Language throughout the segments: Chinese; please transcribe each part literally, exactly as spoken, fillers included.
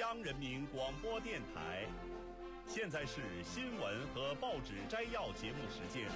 央人民广播电台。现在是新闻和报纸摘要节目时间。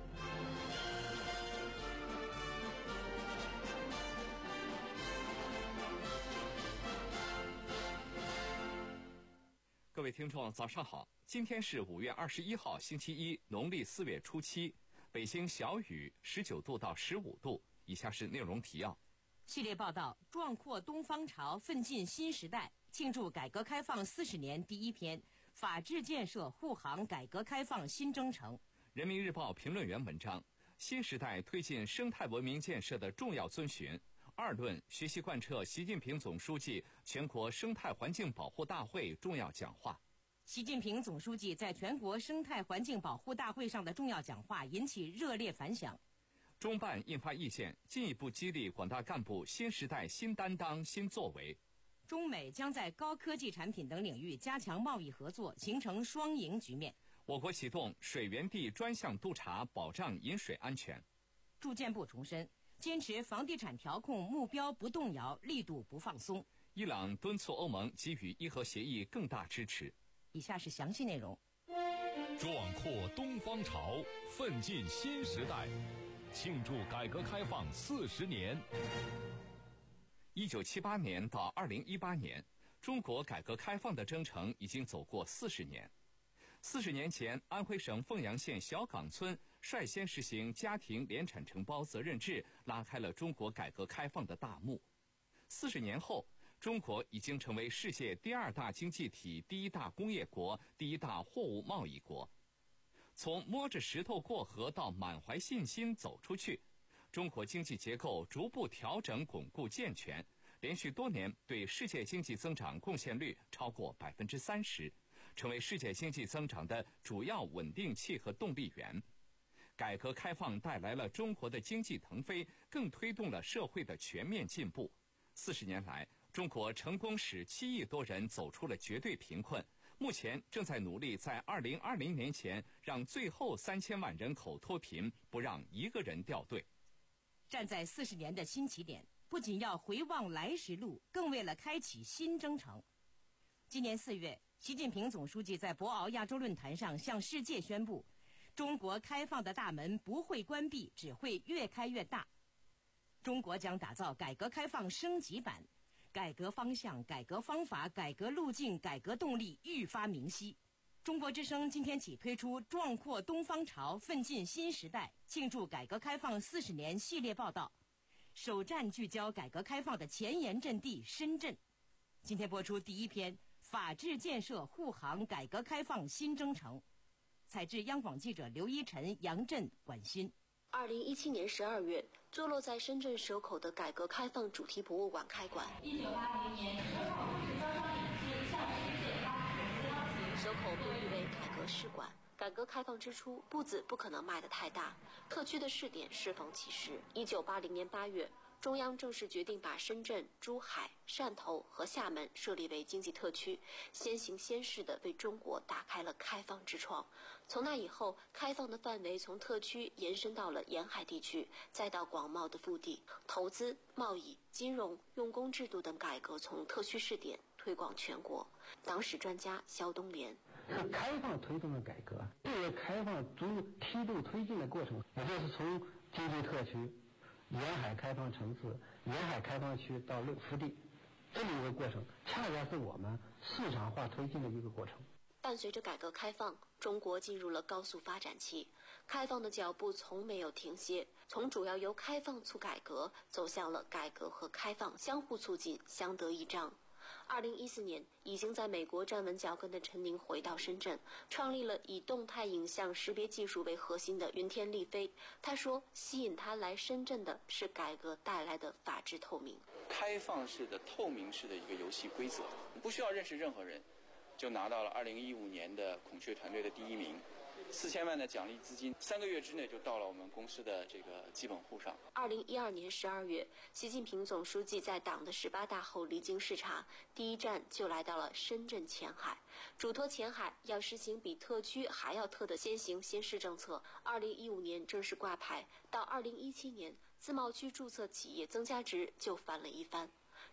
各位听众早上好，今天是五月二十一号星期一，农历四月初七，北京小雨，十九度到十五度。以下是内容提要。 系列报道：壮阔东方潮，奋进新时代，庆祝改革开放四十年第一篇，法治建设护航改革开放新征程。 人民日报评论员文章：新时代推进生态文明建设的重要遵循。二论学习贯彻习近平总书记全国生态环境保护大会重要讲话。 习近平总书记在全国生态环境保护大会上的重要讲话引起热烈反响。 中办印发意见，进一步激励广大干部新时代新担当新作为。 中美将在高科技产品等领域加强贸易合作，形成双赢局面。 我国启动水源地专项督查，保障饮水安全。 住建部重申，坚持房地产调控目标不动摇，力度不放松。 伊朗敦促欧盟给予伊核协议更大支持。 以下是详细内容。 壮阔东方潮，奋进新时代，庆祝改革开放四十年。 一九七八年到二零一八年，中国改革开放的征程已经走过四十年。四十年前，安徽省凤阳县小岗村率先实行家庭联产承包责任制，拉开了中国改革开放的大幕。四十年后，中国已经成为世界第二大经济体、第一大工业国、第一大货物贸易国。从摸着石头过河到满怀信心走出去，中国经济结构逐步调整巩固健全，连续多年对世界经济增长贡献率超过百分之三十，成为世界经济增长的主要稳定器和动力源。改革开放带来了中国的经济腾飞，更推动了社会的全面进步。四十年来，中国成功使七亿多人走出了绝对贫困，目前正在努力在二零二零年前让最后三千万人口脱贫，不让一个人掉队。 站在四十年的新起点，不仅要回望来时路，更为了开启新征程。今年四月，习近平总书记在博鳌亚洲论坛上向世界宣布，中国开放的大门不会关闭，只会越开越大。中国将打造改革开放升级版，改革方向、改革方法、改革路径、改革动力愈发明晰。中国之声今天起推出壮阔东方潮，奋进新时代，庆祝改革开放四十年系列报道，首站聚焦改革开放的前沿阵地深圳。今天播出第一篇，法治建设护航改革开放新征程。采自央广记者刘一晨、杨震、管新。 二零一七年十二月，坐落在深圳蛇口的改革开放主题博物馆开馆。 一九八零年，蛇口是刚刚引进向世界发出的邀请。 蛇口被誉为改革试馆。改革开放之初，步子不可能迈得太大，特区的试点适逢其时。一九八零年八月，中央正式决定把深圳、珠海、汕头和厦门设立为经济特区，先行先试地为中国打开了开放之窗。从那以后，开放的范围从特区延伸到了沿海地区，再到广袤的腹地。投资、贸易、金融、用工制度等改革从特区试点推广全国。党史专家肖东莲： 是开放推动的改革，这个开放逐梯度推进的过程，也就是从经济特区、沿海开放城市、沿海开放区到腹地，这么一个过程，恰恰是我们市场化推进的一个过程。 伴随着改革开放，中国进入了高速发展期，开放的脚步从没有停歇，从主要由开放促改革，走向了改革和开放相互促进、相得益彰。二零一四年，已经在美国站稳脚跟的陈宁回到深圳，创立了以动态影像识别技术为核心的云天丽飞。他说，吸引他来深圳的是改革带来的法治透明、 开放式的、透明式的一个游戏规则，不需要认识任何人，就拿到了二零一五年的孔雀团队的第一名。四千万的奖励资金，三个月之内就到了我们公司的这个基本户上。 二零一二年十二月，习近平总书记在党的十八大后离京视察，第一站就来到了深圳前海，嘱托前海要实行比特区还要特的先行先试政策。二零一五年正式挂牌，到二零一七年自贸区注册企业增加值就翻了一番。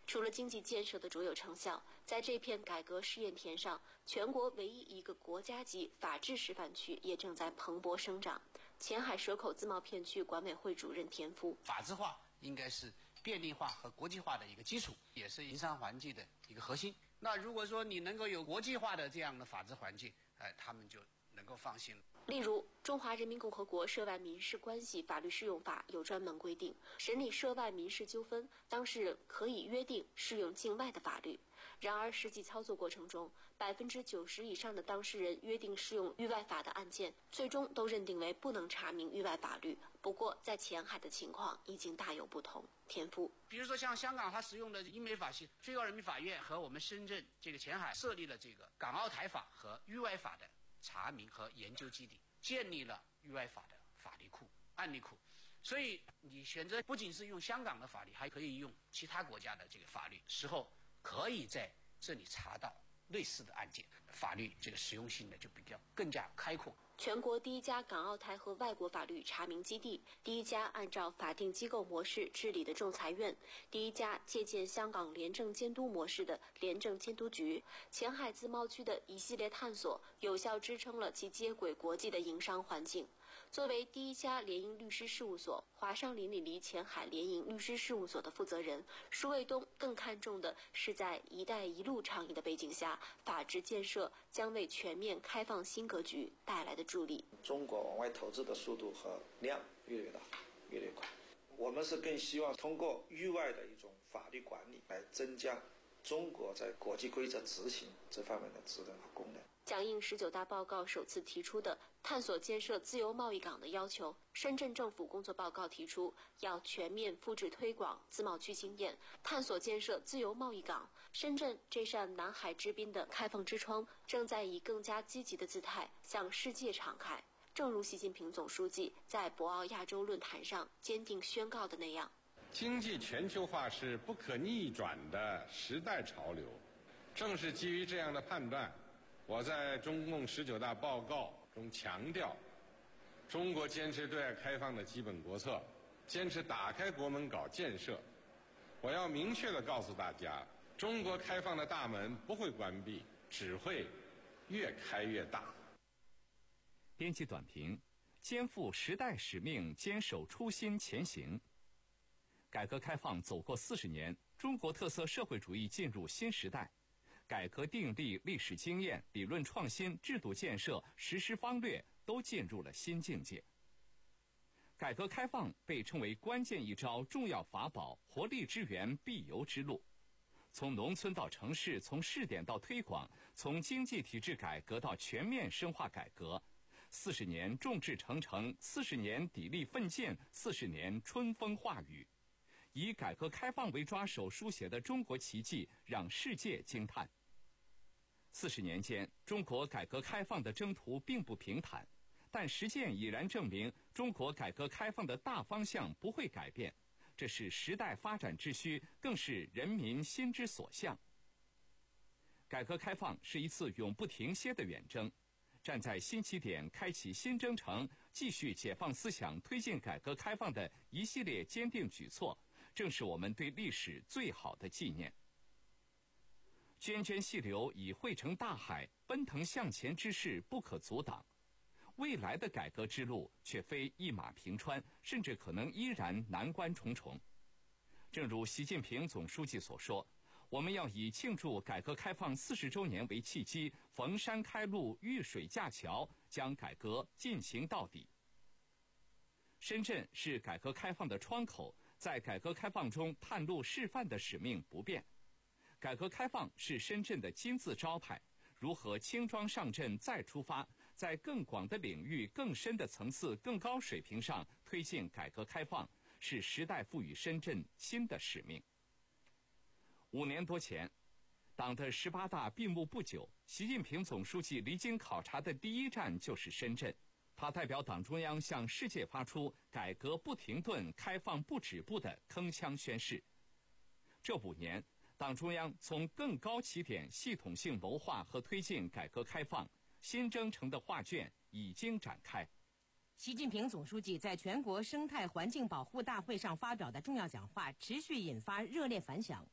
除了经济建设的卓有成效，在这片改革试验田上，全国唯一一个国家级法治示范区也正在蓬勃生长。前海蛇口自贸片区管委会主任田夫： 法治化应该是便利化和国际化的一个基础，也是营商环境的一个核心。那如果说你能够有国际化的这样的法治环境，哎，他们就能够放心了。 例如，《中华人民共和国涉外民事关系法律适用法》有专门规定，审理涉外民事纠纷，当事人可以约定适用境外的法律。然而，实际操作过程中，百分之九十以上的当事人约定适用域外法的案件，最终都认定为不能查明域外法律。不过，在前海的情况已经大有不同。田夫， 比如说像香港，它使用的英美法系，最高人民法院和我们深圳这个前海设立了这个港澳台法和域外法的查明和研究基地，建立了域外法的法律库、案例库。所以你选择不仅是用香港的法律，还可以用其他国家的这个法律，时候可以在这里查到类似的案件，法律这个实用性呢就比较更加开阔。 全国第一家港澳台和外国法律查明基地，第一家按照法定机构模式治理的仲裁院，第一家借鉴香港廉政监督模式的廉政监督局，前海自贸区的一系列探索，有效支撑了其接轨国际的营商环境。作为第一家联营律师事务所，华商林里黎前海联营律师事务所的负责人舒卫东更看重的是，在“一带一路”倡议的背景下，法治建设将为全面开放新格局带来的助力。 中国往外投资的速度和量越来越大，越来越快。我们是更希望通过域外的一种法律管理来增加中国在国际规则执行这方面的职能和功能。 响应十九大报告首次提出的探索建设自由贸易港的要求，深圳政府工作报告提出要全面复制推广自贸区经验，探索建设自由贸易港。深圳这扇南海之滨的开放之窗，正在以更加积极的姿态向世界敞开。正如习近平总书记在博鳌亚洲论坛上坚定宣告的那样， 经济全球化是不可逆转的时代潮流。正是基于这样的判断，我在中共十九大报告中强调，中国坚持对外开放的基本国策，坚持打开国门搞建设。我要明确地告诉大家，中国开放的大门不会关闭，只会越开越大。 编辑短评：肩负时代使命，坚守初心前行。改革开放走过四十年，中国特色社会主义进入新时代。改革定力、历史经验、理论创新、制度建设、实施方略都进入了新境界。改革开放被称为关键一招、重要法宝、活力之源、必由之路。从农村到城市，从试点到推广，从经济体制改革到全面深化改革，四十年众志成城，四十年砥砺奋进，四十年春风化雨。以改革开放为抓手书写的中国奇迹，让世界惊叹。四十年间，中国改革开放的征途并不平坦，但实践已然证明，中国改革开放的大方向不会改变，这是时代发展之需，更是人民心之所向。改革开放是一次永不停歇的远征，站在新起点，开启新征程，继续解放思想，推进改革开放的一系列坚定举措，正是我们对历史最好的纪念。涓涓细流已汇成大海，奔腾向前之势不可阻挡。未来的改革之路却非一马平川，甚至可能依然难关重重。正如习近平总书记所说，我们要以庆祝改革开放四十周年为契机，逢山开路，遇水架桥，将改革进行到底。深圳是改革开放的窗口，在改革开放中探路示范的使命不变。改革开放是深圳的金字招牌，如何轻装上阵再出发，在更广的领域、更深的层次、更高水平上推进改革开放，是时代赋予深圳新的使命。五年多前，党的十八大闭幕不久，习近平总书记离京考察的第一站就是深圳。他代表党中央向世界发出改革不停顿、开放不止步的铿锵宣誓。这五年，党中央从更高起点系统性谋划和推进改革开放，新征程的画卷已经展开。 习近平总书记在全国生态环境保护大会上发表的重要讲话持续引发热烈反响。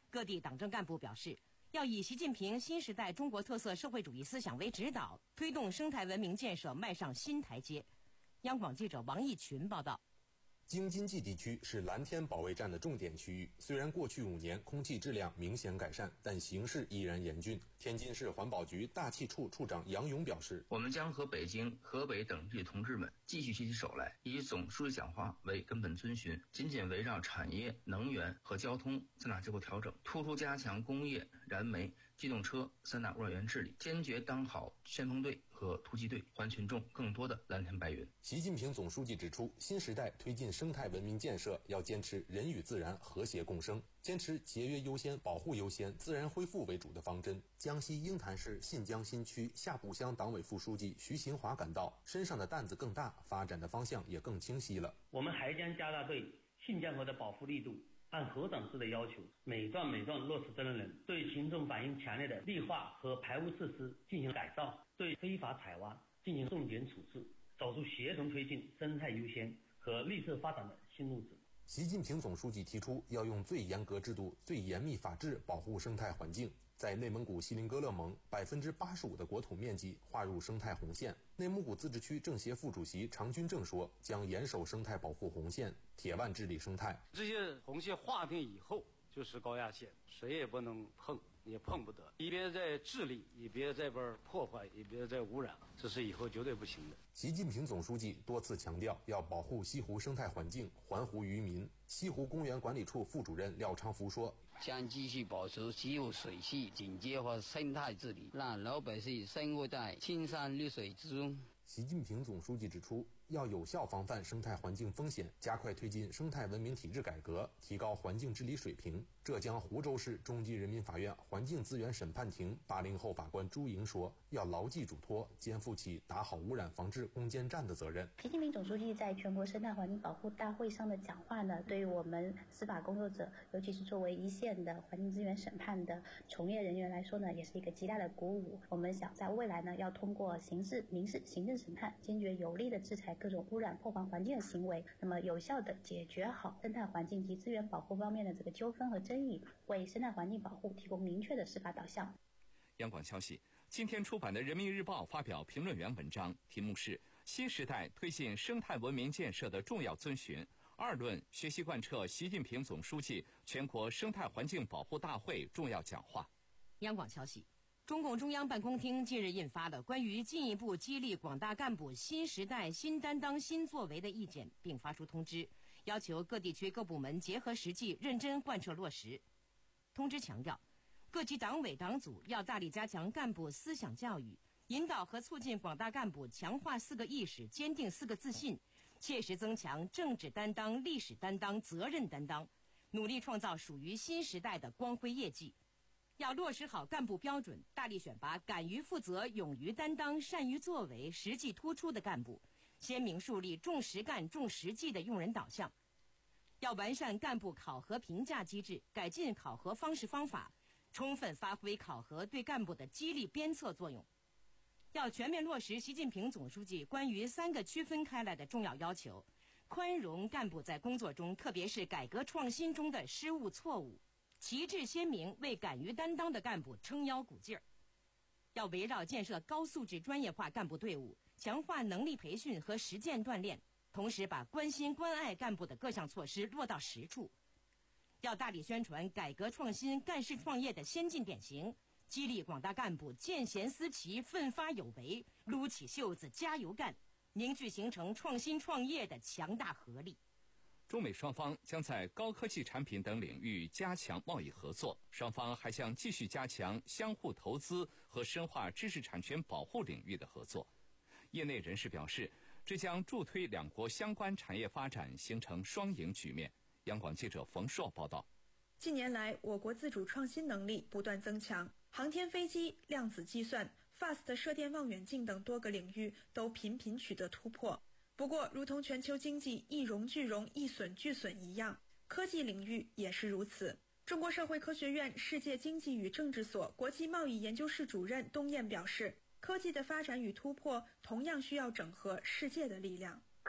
各地党政干部表示，要以习近平新时代中国特色社会主义思想为指导，推动生态文明建设迈上新台阶。央广记者王义群报道。 京津冀地区是蓝天保卫战的重点区域，虽然过去五年空气质量明显改善，但形势依然严峻。天津市环保局大气处处长杨勇表示， 我们将和北京、河北等地同志们继续携起手来，以总书记讲话为根本遵循，紧紧围绕产业、能源和交通三大结构调整，突出加强工业、燃煤、机动车三大污染源治理，坚决当好先锋队和突击队，还群众更多的蓝天白云。 习近平总书记指出，新时代推进生态文明建设要坚持人与自然和谐共生，坚持节约优先、保护优先、自然恢复为主的方针。江西鹰潭市信江新区下埠乡党委副书记徐新华感到，身上的担子更大，发展的方向也更清晰了。 我们还将加大对信江河的保护力度，按河长制的要求，每段每段落实责任人，对群众反映强烈的绿化和排污设施进行改造，对非法采挖进行重点处置，走出协同推进生态优先和绿色发展的新路子。 习近平总书记提出，要用最严格制度、最严密法治保护生态环境。在内蒙古锡林戈勒盟，百分之八十五的国土面积划入生态红线。内蒙古自治区政协副主席常军正说，将严守生态保护红线，铁腕治理生态。 这些红线划定以后，就是高压线，谁也不能碰，也碰不得。一边在治理，一边在边破坏，一边在污染，这是以后绝对不行的。 习近平总书记多次强调，要保护西湖生态环境，还湖于民。西湖公园管理处副主任廖昌福说， 将继续保持西湖水系警戒和生态治理，让老百姓生活在青山绿水之中。 习近平总书记指出，要有效防范生态环境风险，加快推进生态文明体制改革，提高环境治理水平。浙江湖州市中级人民法院环境资源审判庭八零后法官朱莹说，要牢记嘱托，肩负起打好污染防治攻坚战的责任。 习近平总书记在全国生态环境保护大会上的讲话呢，对于我们司法工作者，尤其是作为一线的环境资源审判的从业人员来说呢，也是一个极大的鼓舞。我们想在未来呢，要通过刑事、民事、行政审判，坚决有力的制裁各种污染破坏环境的行为，那么有效的解决好生态环境及资源保护方面的这个纠纷和争议，为生态环境保护提供明确的司法导向。 央广消息，今天出版的《人民日报》发表评论员文章，题目是《新时代推进生态文明建设的重要遵循》，二论学习贯彻习近平总书记全国生态环境保护大会重要讲话。 央广消息，中共中央办公厅近日印发了关于进一步激励广大干部新时代新担当新作为的意见，并发出通知，要求各地区各部门结合实际，认真贯彻落实。通知强调，各级党委党组要大力加强干部思想教育，引导和促进广大干部强化四个意识，坚定四个自信，切实增强政治担当、历史担当、责任担当，努力创造属于新时代的光辉业绩。要落实好干部标准，大力选拔敢于负责、勇于担当、善于作为、实际突出的干部，鲜明树立重实干、重实际的用人导向。要完善干部考核评价机制，改进考核方式方法，充分发挥考核对干部的激励鞭策作用。要全面落实习近平总书记关于三个区分开来的重要要求，宽容干部在工作中，特别是改革创新中的失误错误，旗帜鲜明，为敢于担当的干部撑腰鼓劲儿。要围绕建设高素质专业化干部队伍，强化能力培训和实践锻炼，同时把关心关爱干部的各项措施落到实处。要大力宣传改革创新、干事创业的先进典型，激励广大干部见贤思齐、奋发有为，撸起袖子加油干，凝聚形成创新创业的强大合力。 中美双方将在高科技产品等领域加强贸易合作，双方还将继续加强相互投资和深化知识产权保护领域的合作。业内人士表示，这将助推两国相关产业发展，形成双赢局面。央广记者冯硕报道。 近年来，我国自主创新能力不断增强，航天飞机、量子计算、F A S T 射电望远镜等多个领域都频频取得突破。不过，如同全球经济一荣俱荣、一损俱损一样，科技领域也是如此。中国社会科学院世界经济与政治所国际贸易研究室主任东燕表示，科技的发展与突破同样需要整合世界的力量。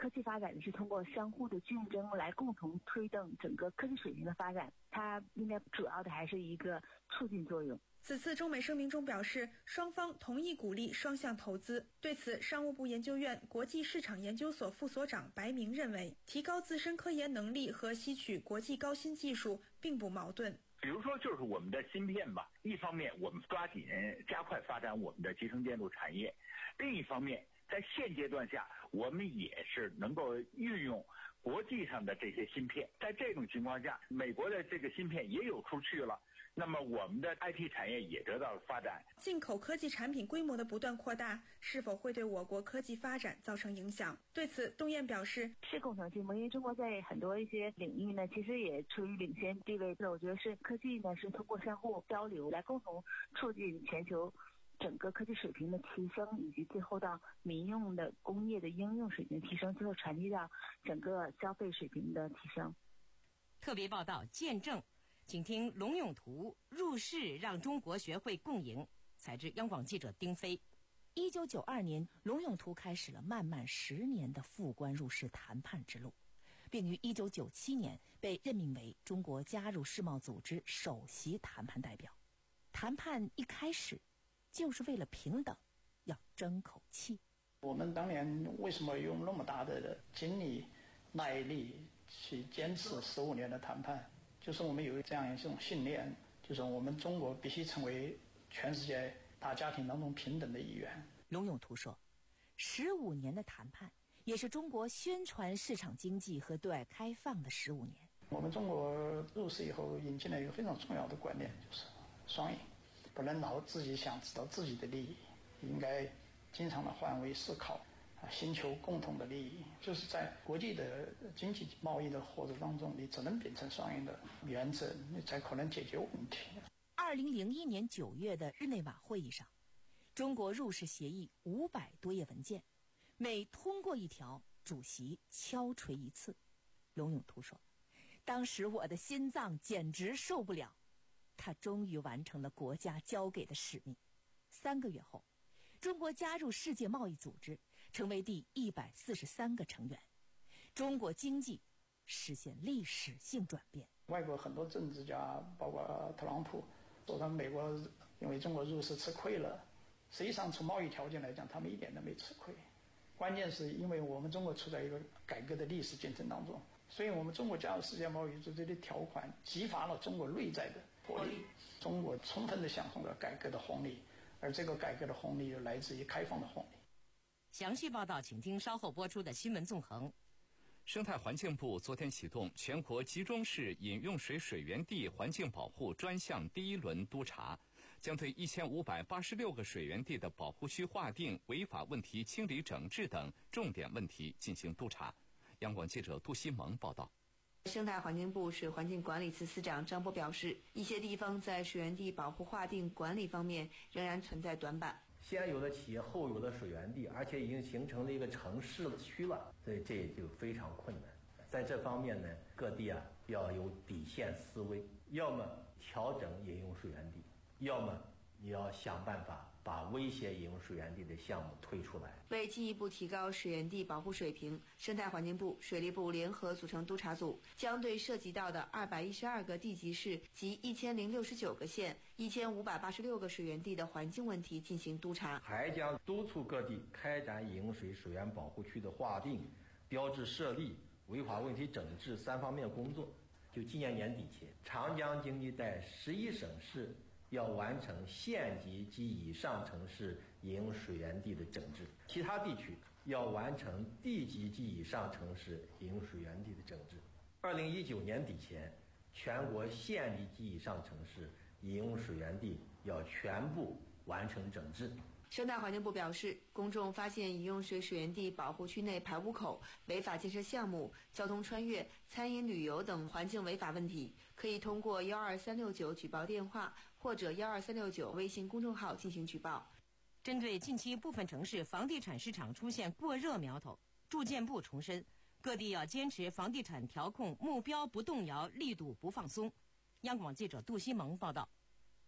科技发展是通过相互的竞争来共同推动整个科技水平的发展，它应该主要的还是一个促进作用。 此次中美声明中表示，双方同意鼓励双向投资。对此，商务部研究院国际市场研究所副所长白明认为，提高自身科研能力和吸取国际高新技术并不矛盾。 比如说，就是我们的芯片吧，一方面我们抓紧加快发展我们的集成电路产业，另一方面，在现阶段下，我们也是能够运用国际上的这些芯片。在这种情况下，美国的这个芯片也有出去了。那么我们的 I T 产业也得到了发展。 进口科技产品规模的不断扩大，是否会对我国科技发展造成影响？对此，东燕表示， 是共同进步，因为中国在很多一些领域呢，其实也处于领先地位。我觉得是科技呢，是通过相互交流来共同促进全球整个科技水平的提升，以及最后到民用的工业的应用水平提升，最后传递到整个消费水平的提升。 特别报道见证。请听龙永图入世让中国学会共赢，采自央广记者丁飞。 一九九二年，龙永图开始了漫漫十年的复关入世谈判之路，并于一九九七年被任命为中国加入世贸组织首席谈判代表。谈判一开始就是为了平等，要争口气。 我们当年为什么用那么大的精力、耐力去坚持十五年的谈判？就是我们有这样一种信念，就是我们中国必须成为全世界大家庭当中平等的一员。 龙永图说，十五年的谈判也是中国宣传市场经济和对外开放的十五年。 我们中国入世以后引进了一个非常重要的观念，就是双赢，不能老自己想知道自己的利益，应该经常的换位思考，啊，寻求共同的利益。就是在国际的经济贸易的合作当中，你只能秉承双赢的原则，你才可能解决问题。 二零零一年九月的日内瓦会议上，中国入世协议五百多页文件，每通过一条，主席敲锤一次。龙永图说，当时我的心脏简直受不了。他终于完成了国家交给的使命。三个月后，中国加入世界贸易组织，成为第一百四十三个成员。中国经济实现历史性转变。 外国很多政治家，包括特朗普，说他们美国因为中国入世吃亏了。实际上，从贸易条件来讲，他们一点都没吃亏。关键是因为我们中国处在一个改革的历史进程当中，所以我们中国加入世界贸易组织的条款，激发了中国内在的活力。中国充分地享受了改革的红利，而这个改革的红利又来自于开放的红利。 详细报道，请听稍后播出的新闻纵横。 生态环境部昨天启动全国集中式饮用水水源地环境保护专项第一轮督查，将对一千五百八十六个水源地的保护区划定、违法问题清理整治等重点问题进行督查。央广记者杜西蒙报道。 生态环境部水环境管理司司长张波表示，一些地方在水源地保护划定管理方面仍然存在短板。 先有的企业，后有的水源地，而且已经形成了一个城市区了，所以这就非常困难。在这方面呢，各地啊要有底线思维，要么调整饮用水源地，要么你要想办法把威胁饮用水源地的项目推出来。 为进一步提高水源地保护水平，生态环境部、水利部联合组成督查组，将对涉及到的二百一十二个地级市及一千零六十九个县、一千五百八十六个水源地的环境问题进行督查， 还将督促各地开展饮用水水源保护区的划定、标志设立、违法问题整治三方面工作。就今年年底前，长江经济带十一省市要完成县级及以上城市饮用水源地的整治，其他地区要完成地级及以上城市饮用水源地的整治。二零一九年底前，全国县级及以上城市饮用水源地要全部完成整治。 生态环境部表示，公众发现饮用水水源地保护区内排污口、违法建设项目、交通穿越、餐饮旅游等环境违法问题，可以通过幺二三六九举报电话或者幺二三六九微信公众号进行举报。 针对近期部分城市房地产市场出现过热苗头，住建部重申，各地要坚持房地产调控目标不动摇，力度不放松。央广记者杜西蒙报道。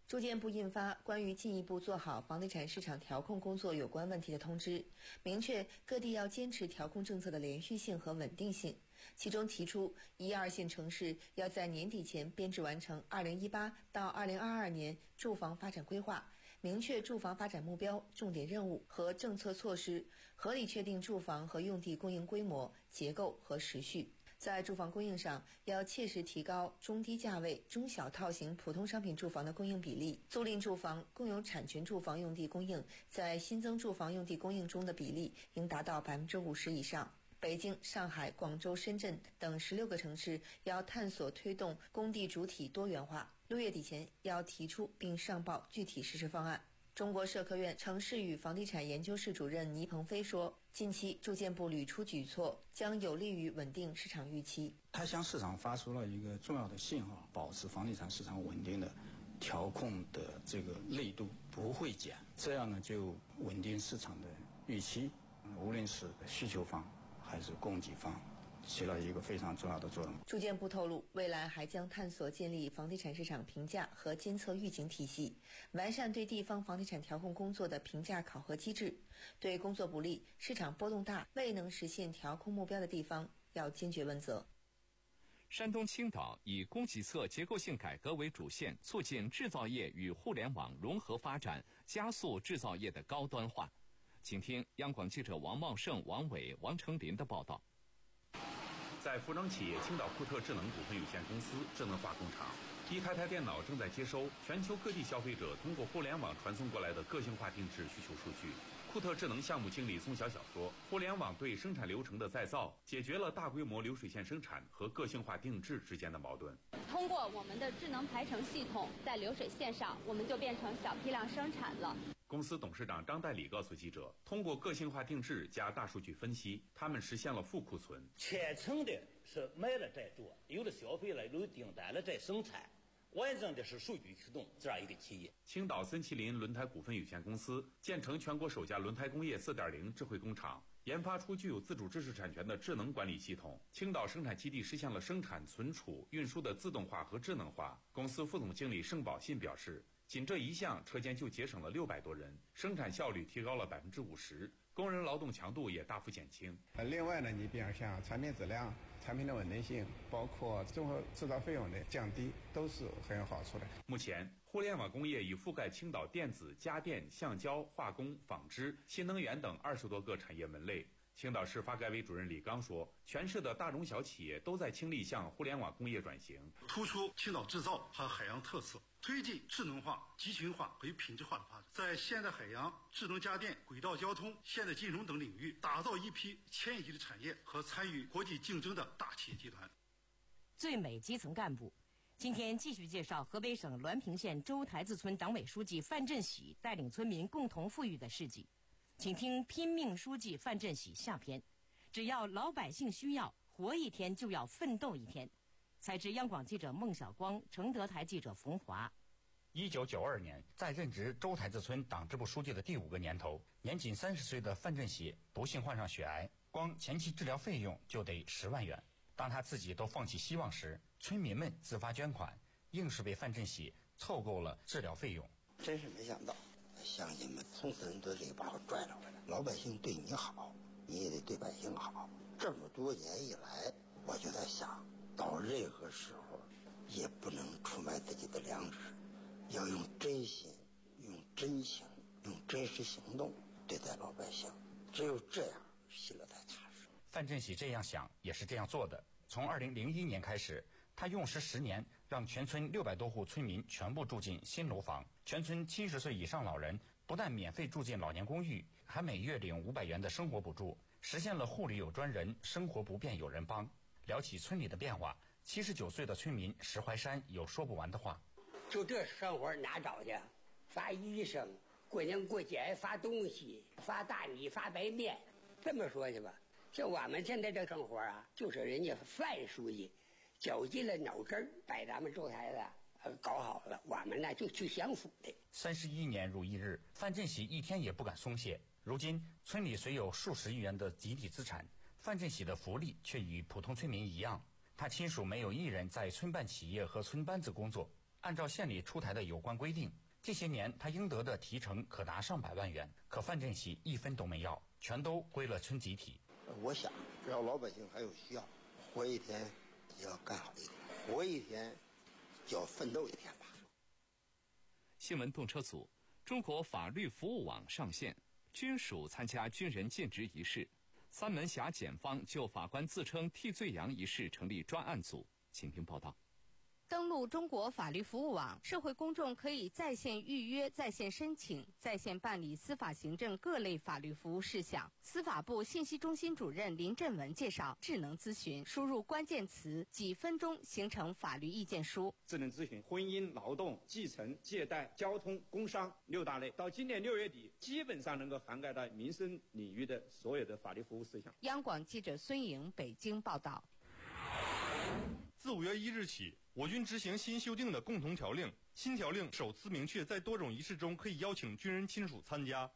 住建部印发关于进一步做好房地产市场调控工作有关问题的通知，明确各地要坚持调控政策的连续性和稳定性。其中提出，一二线城市要在年底前编制完成二零一八到二零二二年住房发展规划，明确住房发展目标、重点任务和政策措施，合理确定住房和用地供应规模、结构和时序。在住房供应上，要切实提高中低价位、中小套型普通商品住房的供应比例，租赁住房、共有产权住房用地供应在新增住房用地供应中的比例应达到百分之五十以上。北京、上海、广州、深圳等十六个城市要探索推动工地主体多元化，六月底前要提出并上报具体实施方案。中国社科院城市与房地产研究室主任倪鹏飞说，近期住建部屡出举措，将有利于稳定市场预期。 它向市场发出了一个重要的信号，保持房地产市场稳定的调控的这个力度不会减，这样呢就稳定市场的预期，无论是需求方还是供给方，起了一个非常重要的作用。 住建部透露，未来还将探索建立房地产市场评价和监测预警体系，完善对地方房地产调控工作的评价考核机制。对工作不力、市场波动大、未能实现调控目标的地方，要坚决问责。 山东青岛以供给侧结构性改革为主线，促进制造业与互联网融合发展，加速制造业的高端化。请听央广记者王茂胜、王伟、王成林的报道。 在服装企业青岛库特智能股份有限公司智能化工厂，一台台电脑正在接收全球各地消费者通过互联网传送过来的个性化定制需求数据。库特智能项目经理宋小小说，互联网对生产流程的再造，解决了大规模流水线生产和个性化定制之间的矛盾。 通过我们的智能排程系统，在流水线上，我们就变成小批量生产了。 公司董事长张代礼告诉记者，通过个性化定制加大数据分析，他们实现了负库存。 虔诚的是买了再做，有了消费了，有订单了再生产，完整的是数据驱动这样一个企业。 青岛森麒麟轮胎股份有限公司建成全国首家轮胎工业 四点零 智慧工厂，研发出具有自主知识产权的智能管理系统。青岛生产基地实现了生产、存储、运输的自动化和智能化。公司副总经理盛宝信表示，仅这一项，车间就节省了六百多人，生产效率提高了百分之五十，工人劳动强度也大幅减轻。 呃，另外呢，你比如像产品质量、产品的稳定性，包括综合制造费用的降低，都是很有好处的。 目前，互联网工业已覆盖青岛电子、家电、橡胶、化工、纺织、新能源等二十多个产业门类。青岛市发改委主任李刚说，全市的大中小企业都在倾力向互联网工业转型， 突出青岛制造和海洋特色，推进智能化、集群化和品质化的发展，在现代海洋、智能家电、轨道交通、现代金融等领域，打造一批千亿级的产业和参与国际竞争的大企业集团。 最美基层干部，今天继续介绍河北省滦平县周台子村党委书记范振喜带领村民共同富裕的事迹。请听拼命书记范振喜下篇，只要老百姓需要，活一天就要奋斗一天。采自央广记者孟晓光，承德台记者冯华。 一九九二年，在任职周台子村党支部书记的第五个年头，年仅三十岁的范振喜不幸患上血癌，光前期治疗费用就得十万元。当他自己都放弃希望时，村民们自发捐款，硬是被范振喜凑够了治疗费用。 真是没想到，乡亲们从村子里把我拽了回来。老百姓对你好，你也得对百姓好。这么多年以来，我就在想，到任何时候也不能出卖自己的良知，要用真心、用真情、用真实行动对待老百姓，只有这样，心里才踏实。 范振喜这样想，也是这样做的。从二零零一年开始，他用时十年，让全村六百多户村民全部住进新楼房。全村七十岁以上老人不但免费住进老年公寓，还每月领五百元的生活补助，实现了户里有专人，生活不便有人帮。聊起村里的变化，七十九岁的村民石怀山有说不完的话。 就这生活哪找去？发医生，过年过节发东西，发大米，发白面。这么说去吧，就我们现在这生活啊，就是人家范书记绞尽了脑汁儿，把咱们周台子呃搞好了，我们呢就去享福的。 三十一年如一日，范振喜一天也不敢松懈。如今村里虽有数十亿元的集体资产，范振喜的福利却与普通村民一样，他亲属没有一人在村办企业和村班子工作。 按照县里出台的有关规定，这些年他应得的提成可达上百万元，可范振喜一分都没要，全都归了村集体。 我想，只要老百姓还有需要，活一天也要干好一天，活一天就要奋斗一天吧。 新闻动车组，中国法律服务网上线，军属参加军人建职仪式。三门峡检方就法官自称替罪羊一事成立专案组。请听报道。 登录中国法律服务网，社会公众可以在线预约、在线申请、在线办理司法行政各类法律服务事项。司法部信息中心主任林振文介绍，智能咨询输入关键词，几分钟形成法律意见书。 智能咨询婚姻、劳动、继承、借贷、交通、工商六大类，到今年六月底，基本上能够涵盖到民生领域的所有的法律服务事项。 央广记者孙颖北京报道。 自五月一日起，我军执行新修订的共同条令。新条令首次明确，在多种仪式中可以邀请军人亲属参加。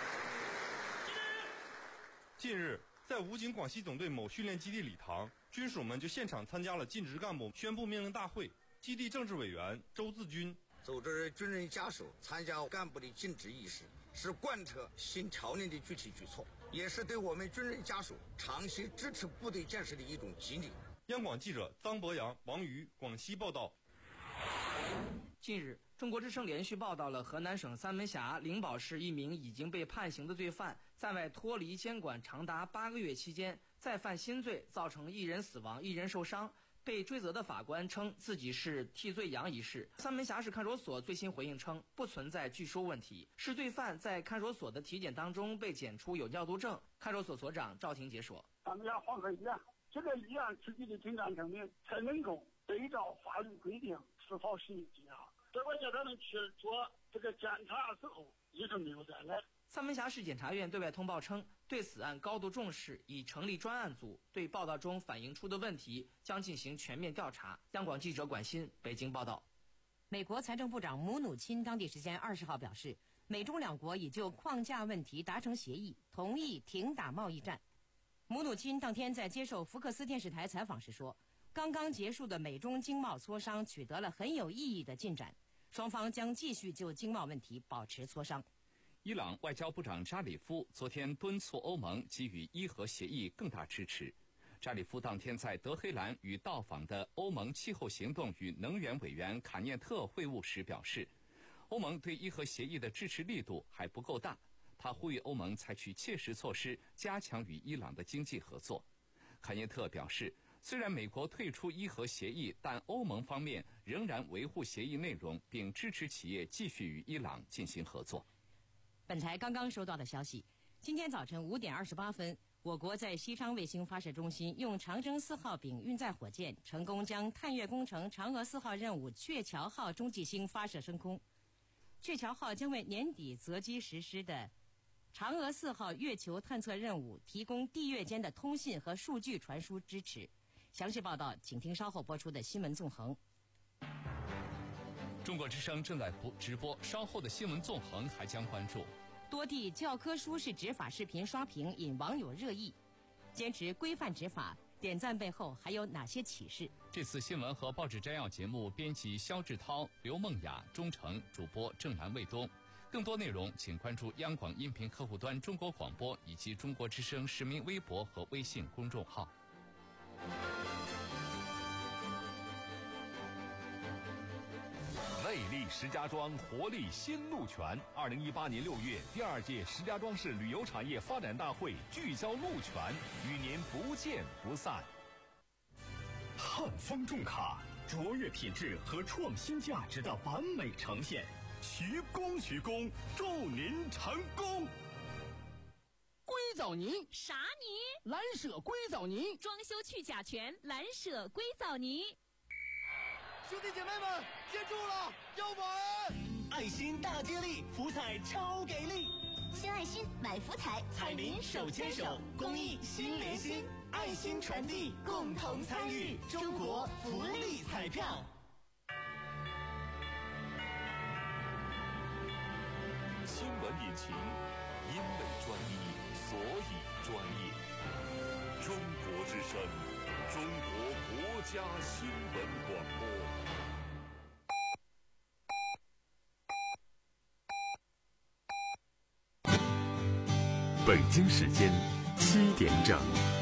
近日，在武警广西总队某训练基地礼堂，军属们就现场参加了尽职干部宣布命令大会。基地政治委员周自军组织军人家属参加干部的尽职仪式，是贯彻新条令的具体举措，也是对我们军人家属长期支持部队建设的一种激励。 央广记者臧博洋、王瑜广西报道。 近日，中国之声连续报道了河南省三门峡灵宝市一名已经被判刑的罪犯在外脱离监管长达八个月期间，再犯新罪，造成一人死亡、一人受伤。被追责的法官称自己是替罪羊一事。三门峡市看守所最新回应称，不存在拒收问题，是罪犯在看守所的体检当中被检出有尿毒症。看守所所长赵廷杰说：“ 咱们要黄河医院，这个医院自己的诊断证明才能够对照法律规定是否是羁押。这关键他们去做这个检查的时候，医生没有再来。” 三门峡市检察院对外通报称，对此案高度重视，已成立专案组，对报道中反映出的问题将进行全面调查。央广记者管欣北京报道。 美国财政部长姆努钦当地时间二十号表示，美中两国已就框架问题达成协议，同意停打贸易战。姆努钦当天在接受福克斯电视台采访时说，刚刚结束的美中经贸磋商取得了很有意义的进展，双方将继续就经贸问题保持磋商。 伊朗外交部长扎里夫昨天敦促欧盟给予伊核协议更大支持。扎里夫当天在德黑兰与到访的欧盟气候行动与能源委员卡涅特会晤时表示，欧盟对伊核协议的支持力度还不够大。他呼吁欧盟采取切实措施，加强与伊朗的经济合作。卡涅特表示，虽然美国退出伊核协议，但欧盟方面仍然维护协议内容，并支持企业继续与伊朗进行合作。 本台刚刚收到的消息，今天早晨五点二十八分，我国在西昌卫星发射中心用长征四号丙运载火箭成功将探月工程嫦娥四号任务鹊桥号中继星发射升空。鹊桥号将为年底择机实施的嫦娥四号月球探测任务提供地月间的通信和数据传输支持。详细报道，请听稍后播出的新闻纵横。 中国之声正在直播，稍后的新闻纵横还将关注。 多地教科书式执法视频刷屏，引网友热议。坚持规范执法，点赞背后还有哪些启示？ 这次新闻和报纸摘要节目，编辑肖志涛、刘梦雅、钟诚，主播郑兰、卫东。更多内容请关注央广音频客户端中国广播以及中国之声实名微博和微信公众号。 魅力石家庄，活力新路权。二零一八年六月，第二届石家庄市旅游产业发展大会聚焦路权，与您不见不散。 汉方重卡，卓越品质和创新价值的完美呈现。徐工徐工，祝您成功！ 硅藻泥啥泥？ 蓝舍硅藻泥， 装修去甲醛，蓝舍硅藻泥。 兄弟姐妹们，接住了，要买！ 爱心大接力，福彩超给力！ 新爱心买福彩， 彩民手牵手，公益心连心，爱心传递，共同参与中国福利彩票。 新闻引擎，因为专一，所以专业。中国之声，中国国家新闻广播。 北京时间七点整。